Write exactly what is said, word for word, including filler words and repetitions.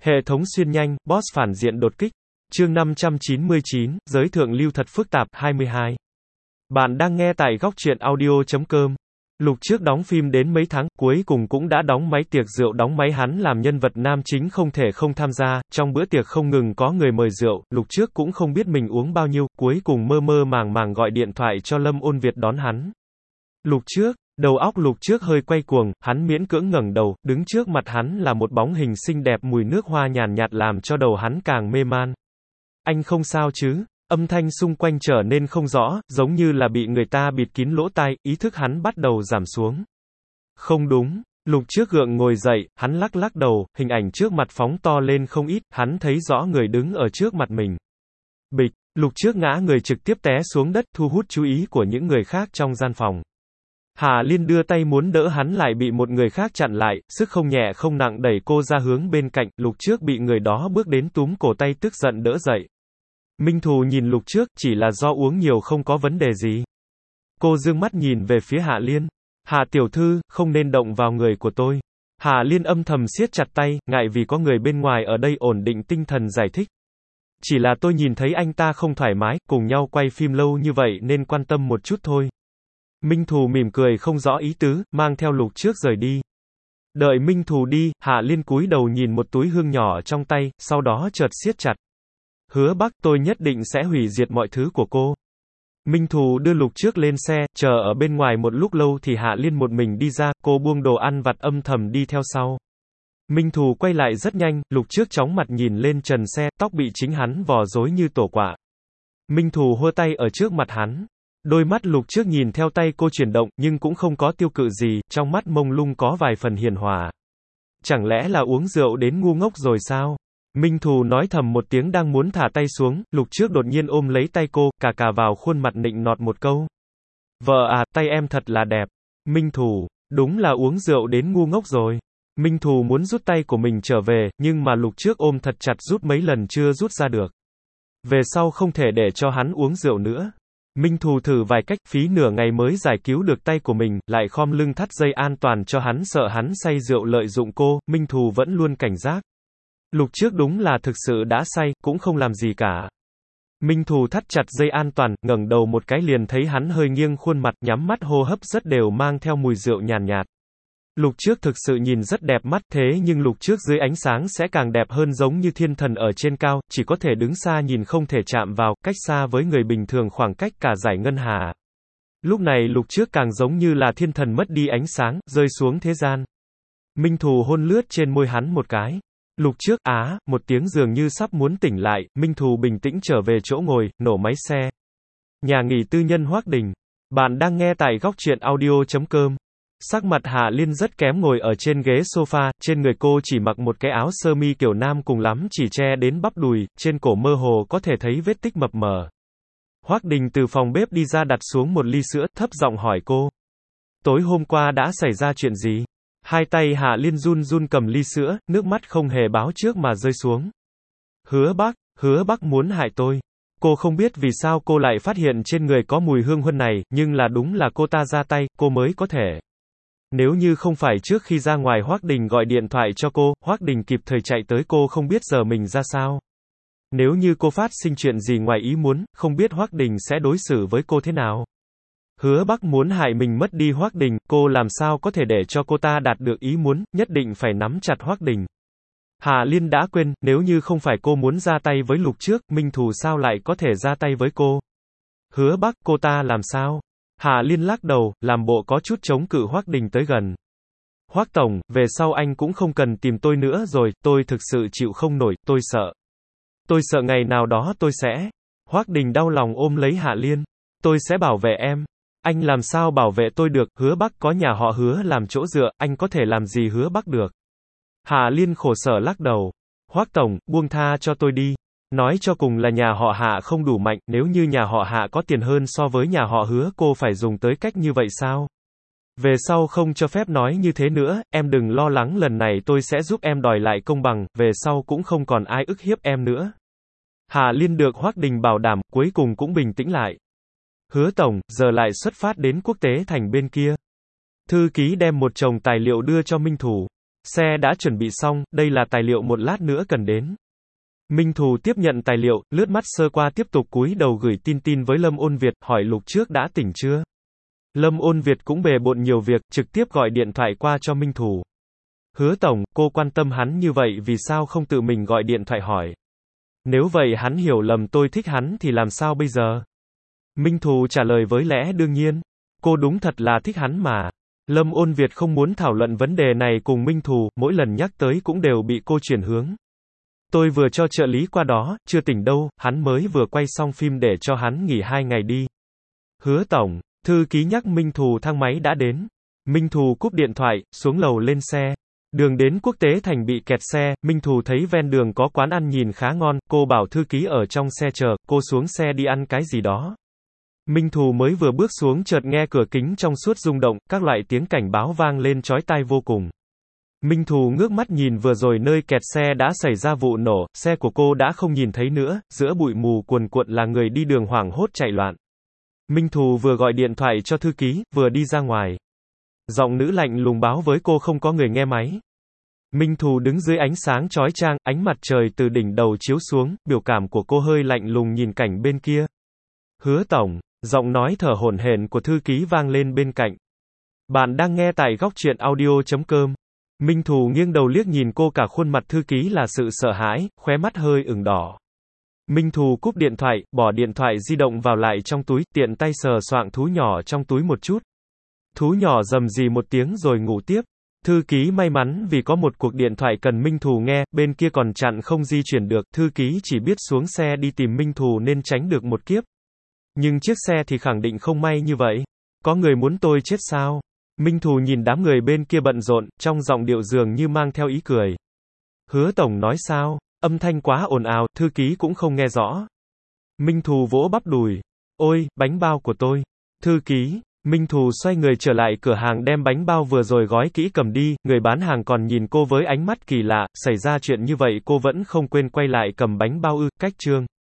Hệ thống xuyên nhanh, boss phản diện đột kích. Chương năm trăm chín mươi chín, giới thượng lưu thật phức tạp, hai mươi hai. Bạn đang nghe tại góc truyện audio chấm com. Lục Trước đóng phim đến mấy tháng, cuối cùng cũng đã đóng máy tiệc rượu đóng máy hắn làm nhân vật nam chính không thể không tham gia, trong bữa tiệc không ngừng có người mời rượu, Lục Trước cũng không biết mình uống bao nhiêu, cuối cùng mơ mơ màng màng gọi điện thoại cho Lâm Ôn Việt đón hắn. Lục Trước, đầu óc Lục Trước hơi quay cuồng, hắn miễn cưỡng ngẩng đầu, đứng trước mặt hắn là một bóng hình xinh đẹp mùi nước hoa nhàn nhạt làm cho đầu hắn càng mê man. Anh không sao chứ? Âm thanh xung quanh trở nên không rõ, giống như là bị người ta bịt kín lỗ tai, ý thức hắn bắt đầu giảm xuống. Không đúng, Lục Trước gượng ngồi dậy, hắn lắc lắc đầu, hình ảnh trước mặt phóng to lên không ít, hắn thấy rõ người đứng ở trước mặt mình. Bịch, Lục Trước ngã người trực tiếp té xuống đất, thu hút chú ý của những người khác trong gian phòng. Hà Liên đưa tay muốn đỡ hắn lại bị một người khác chặn lại, sức không nhẹ không nặng đẩy cô ra hướng bên cạnh, Lục Trước bị người đó bước đến túm cổ tay tức giận đỡ dậy. Minh Thù nhìn Lục Trước, chỉ là do uống nhiều không có vấn đề gì. Cô dương mắt nhìn về phía Hạ Liên. Hạ tiểu thư, không nên động vào người của tôi. Hạ Liên âm thầm siết chặt tay, ngại vì có người bên ngoài ở đây ổn định tinh thần giải thích. Chỉ là tôi nhìn thấy anh ta không thoải mái, cùng nhau quay phim lâu như vậy nên quan tâm một chút thôi. Minh Thù mỉm cười không rõ ý tứ, mang theo Lục Trước rời đi. Đợi Minh Thù đi, Hạ Liên cúi đầu nhìn một túi hương nhỏ trong tay, sau đó chợt siết chặt. Hứa Bắc, tôi nhất định sẽ hủy diệt mọi thứ của cô. Minh Thù đưa Lục Trước lên xe, chờ ở bên ngoài một lúc lâu thì Hạ Liên một mình đi ra, cô buông đồ ăn vặt âm thầm đi theo sau. Minh Thù quay lại rất nhanh, Lục Trước chóng mặt nhìn lên trần xe, tóc bị chính hắn vò rối như tổ quạ. Minh Thù hô tay ở trước mặt hắn. Đôi mắt Lục Trước nhìn theo tay cô chuyển động, nhưng cũng không có tiêu cự gì, trong mắt mông lung có vài phần hiền hòa. Chẳng lẽ là uống rượu đến ngu ngốc rồi sao? Minh Thù nói thầm một tiếng đang muốn thả tay xuống, Lục Trước đột nhiên ôm lấy tay cô, cà cà vào khuôn mặt nịnh nọt một câu. Vợ à, tay em thật là đẹp. Minh Thù, đúng là uống rượu đến ngu ngốc rồi. Minh Thù muốn rút tay của mình trở về, nhưng mà Lục Trước ôm thật chặt rút mấy lần chưa rút ra được. Về sau không thể để cho hắn uống rượu nữa. Minh Thù thử vài cách, phí nửa ngày mới giải cứu được tay của mình, lại khom lưng thắt dây an toàn cho hắn sợ hắn say rượu lợi dụng cô, Minh Thù vẫn luôn cảnh giác. Lục Trước đúng là thực sự đã say, cũng không làm gì cả. Minh Thù thắt chặt dây an toàn, ngẩng đầu một cái liền thấy hắn hơi nghiêng khuôn mặt, nhắm mắt hô hấp rất đều mang theo mùi rượu nhàn nhạt. Lục Trước thực sự nhìn rất đẹp mắt, thế nhưng Lục Trước dưới ánh sáng sẽ càng đẹp hơn, giống như thiên thần ở trên cao, chỉ có thể đứng xa nhìn không thể chạm vào, cách xa với người bình thường khoảng cách cả dải ngân hà. Lúc này Lục Trước càng giống như là thiên thần mất đi ánh sáng, rơi xuống thế gian. Minh Thù hôn lướt trên môi hắn một cái. Lục Trước, á, một tiếng dường như sắp muốn tỉnh lại, Minh Thù bình tĩnh trở về chỗ ngồi, nổ máy xe. Nhà nghỉ tư nhân Hoác Đình. Bạn đang nghe tại góc truyện audio chấm com. Sắc mặt Hạ Liên rất kém ngồi ở trên ghế sofa, trên người cô chỉ mặc một cái áo sơ mi kiểu nam cùng lắm chỉ che đến bắp đùi, trên cổ mơ hồ có thể thấy vết tích mập mờ. Hoác Đình từ phòng bếp đi ra đặt xuống một ly sữa, thấp giọng hỏi cô. Tối hôm qua đã xảy ra chuyện gì? Hai tay Hạ Liên run run cầm ly sữa, nước mắt không hề báo trước mà rơi xuống. Hứa Bắc, Hứa Bắc muốn hại tôi. Cô không biết vì sao cô lại phát hiện trên người có mùi hương huân này, nhưng là đúng là cô ta ra tay, cô mới có thể. Nếu như không phải trước khi ra ngoài Hoác Đình gọi điện thoại cho cô, Hoác Đình kịp thời chạy tới cô không biết giờ mình ra sao. Nếu như cô phát sinh chuyện gì ngoài ý muốn, không biết Hoác Đình sẽ đối xử với cô thế nào. Hứa Bắc muốn hại mình mất đi Hoác Đình, cô làm sao có thể để cho cô ta đạt được ý muốn, nhất định phải nắm chặt Hoác Đình. Hạ Liên đã quên, nếu như không phải cô muốn ra tay với Lục Trước, Minh Thù sao lại có thể ra tay với cô. Hứa Bắc, cô ta làm sao? Hạ Liên lắc đầu, làm bộ có chút chống cự Hoác Đình tới gần. Hoác Tổng, về sau anh cũng không cần tìm tôi nữa rồi, tôi thực sự chịu không nổi, tôi sợ. Tôi sợ ngày nào đó tôi sẽ. Hoác Đình đau lòng ôm lấy Hạ Liên. Tôi sẽ bảo vệ em. Anh làm sao bảo vệ tôi được, Hứa Bắc có nhà họ Hứa làm chỗ dựa, anh có thể làm gì Hứa Bắc được. Hạ Liên khổ sở lắc đầu. Hoác Tổng, buông tha cho tôi đi. Nói cho cùng là nhà họ Hạ không đủ mạnh, nếu như nhà họ Hạ có tiền hơn so với nhà họ Hứa, cô phải dùng tới cách như vậy sao? Về sau không cho phép nói như thế nữa, em đừng lo lắng, lần này tôi sẽ giúp em đòi lại công bằng, về sau cũng không còn ai ức hiếp em nữa. Hạ Liên được Hoác Đình bảo đảm, cuối cùng cũng bình tĩnh lại. Hứa Tổng, giờ lại xuất phát đến Quốc tế Thành bên kia. Thư ký đem một chồng tài liệu đưa cho Minh Thù. Xe đã chuẩn bị xong, đây là tài liệu một lát nữa cần đến. Minh Thù tiếp nhận tài liệu, lướt mắt sơ qua tiếp tục cúi đầu gửi tin tin với Lâm Ôn Việt, hỏi Lục Trước đã tỉnh chưa. Lâm Ôn Việt cũng bề bộn nhiều việc, trực tiếp gọi điện thoại qua cho Minh Thù. Hứa tổng, cô quan tâm hắn như vậy vì sao không tự mình gọi điện thoại hỏi. Nếu vậy hắn hiểu lầm tôi thích hắn thì làm sao bây giờ? Minh Thù trả lời với lẽ đương nhiên. Cô đúng thật là thích hắn mà. Lâm Ôn Việt không muốn thảo luận vấn đề này cùng Minh Thù, mỗi lần nhắc tới cũng đều bị cô chuyển hướng. Tôi vừa cho trợ lý qua đó, chưa tỉnh đâu, hắn mới vừa quay xong phim để cho hắn nghỉ hai ngày đi. Hứa tổng, thư ký nhắc Minh Thù thang máy đã đến. Minh Thù cúp điện thoại, xuống lầu lên xe. Đường đến Quốc tế Thành bị kẹt xe, Minh Thù thấy ven đường có quán ăn nhìn khá ngon, cô bảo thư ký ở trong xe chờ, cô xuống xe đi ăn cái gì đó. Minh Thù mới vừa bước xuống chợt nghe cửa kính trong suốt rung động, các loại tiếng cảnh báo vang lên chói tai vô cùng. Minh Thù ngước mắt nhìn vừa rồi nơi kẹt xe đã xảy ra vụ nổ, xe của cô đã không nhìn thấy nữa, giữa bụi mù cuồn cuộn là người đi đường hoảng hốt chạy loạn. Minh Thù vừa gọi điện thoại cho thư ký, vừa đi ra ngoài. Giọng nữ lạnh lùng báo với cô không có người nghe máy. Minh Thù đứng dưới ánh sáng chói chang, ánh mặt trời từ đỉnh đầu chiếu xuống, biểu cảm của cô hơi lạnh lùng nhìn cảnh bên kia. Hứa tổng, giọng nói thở hổn hển của thư ký vang lên bên cạnh. Bạn đang nghe tại góc truyện audio chấm com. Minh Thù nghiêng đầu liếc nhìn cô, cả khuôn mặt thư ký là sự sợ hãi, khóe mắt hơi ửng đỏ. Minh Thù cúp điện thoại, bỏ điện thoại di động vào lại trong túi, tiện tay sờ soạng thú nhỏ trong túi một chút. Thú nhỏ rầm rì một tiếng rồi ngủ tiếp. Thư ký may mắn vì có một cuộc điện thoại cần Minh Thù nghe, bên kia còn chặn không di chuyển được, thư ký chỉ biết xuống xe đi tìm Minh Thù nên tránh được một kiếp. Nhưng chiếc xe thì khẳng định không may như vậy. Có người muốn tôi chết sao? Minh Thù nhìn đám người bên kia bận rộn, trong giọng điệu dường như mang theo ý cười. Hứa tổng nói sao? Âm thanh quá ồn ào, thư ký cũng không nghe rõ. Minh Thù vỗ bắp đùi. Ôi, bánh bao của tôi. Thư ký. Minh Thù xoay người trở lại cửa hàng đem bánh bao vừa rồi gói kỹ cầm đi, người bán hàng còn nhìn cô với ánh mắt kỳ lạ, xảy ra chuyện như vậy cô vẫn không quên quay lại cầm bánh bao ư, cách trương.